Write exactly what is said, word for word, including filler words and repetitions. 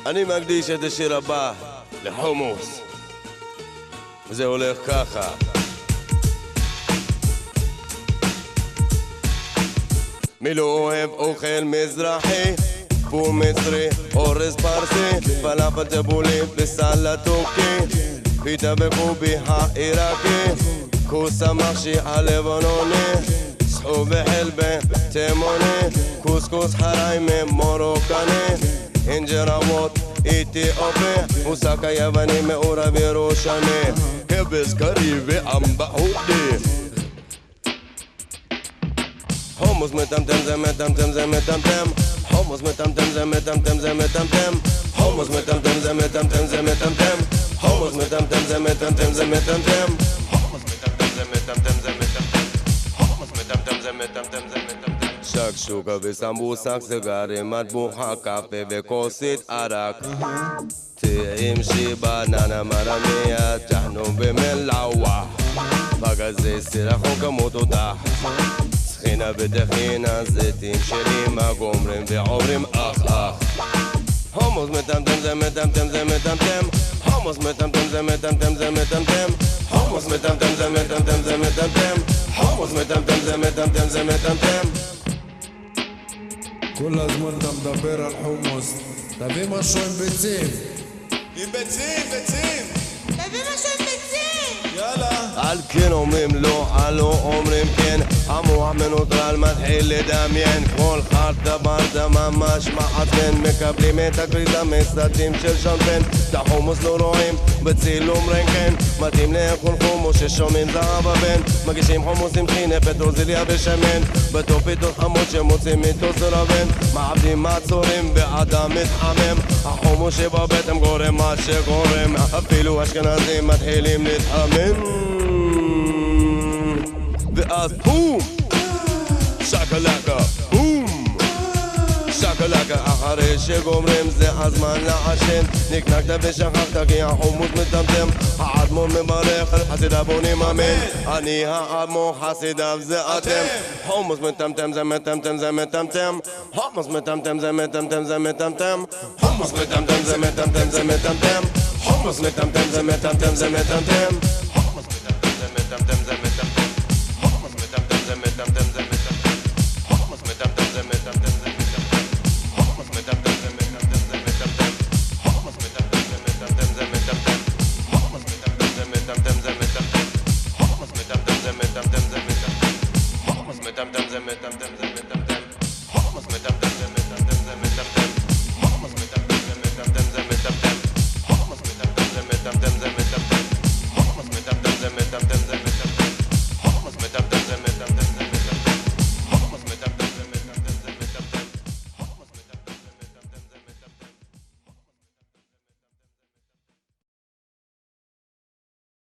אני מקדיש את השיר הבא לחומוס, וזה הולך ככה. מי לא אוהב אוכל מזרחי, פור מצרי, אורז פרסי, פלאפל טבולית וסלט טורקי, פיתה וקובי העיראקי, כוס המחשי הלבנוני, סחוב וחלבה תימוני, קוסקוס חריימה מרוקני, אינג'ראוות אתיופי, מוסק היווני מעורב ירושני, כבש קרי ואמבה הודי. חומוס מטמטם זה מטמטם זה מטמטם, חומוס מטמטם זה מטמטם זה מטמטם, חומוס מטמטם זה מטמטם זה מטמטם, חומוס מטמטם זה מטמטם זה מטמטם, חומוס מטמטם זה מטמטם זה מטמטם, חומוס מטמטם זה מטמטם זה מטמטם. שקשוקה וסמבוסק, סיגרים, מטבוחה, קפה וכוסית ערק, טעים שבננה מרמיה, תחנון במלאווה, בגזי סירחון כמו תודה, טחינה וטחינה, זיתים שלי מה גומרים ועוברים אח אח. חומוס מטמטם זה מטמטם זה מטמטם, חומוס מטמטם זה מטמטם זה מטמטם, חומוס מטמטם זה מטמטם זה מטמטם, חומוס מטמטם זה מטמטם זה מטמטם. כל הזמן אתה מדבר על חומוס, תביא משהו עם ביצים. עם ביצים, ביצים! תביא משהו עם ביצים! יאללה! על כן אומרים לא, על לא אומרים כן, המוח מנוטרל מתחיל לדמיין, כל חרטה ברטה ממש מעצבן, מקבלים את הקריטה מסרטים של שמפן, את החומוס לא רואים בצילום רנטגן, מתאים לאכול חומוס ששומעים זהב הבן, מגישים חומוס עם טחינה, פטרוזיליה ושמן, בתוך פיתות חמוד שמוצאים איתו סרבן, מעבדים מעצורים באדם מתחמם, החומוס שבבטן גורם מה שגורם, אפילו אשכנזים מתחילים להתחמם, ואז בום! שקלקה, בום! שקלקה, אחרי שגומרים זה הזמן לעשן, נקנקת ושכחת כי החומוס מטמטם, האדמו"ר מברך על חסידיו בונים אמן, אני האדמו"ר חסידיו זה אתם, חומוס מטמטם זה מטמטם זה מטמטם, חומוס מטמטם זה מטמטם זה מטמטם, חומוס מטמטם זה מטמטם זה מטמטם, חומוס מטמטם זה מטמטם זה מטמטם.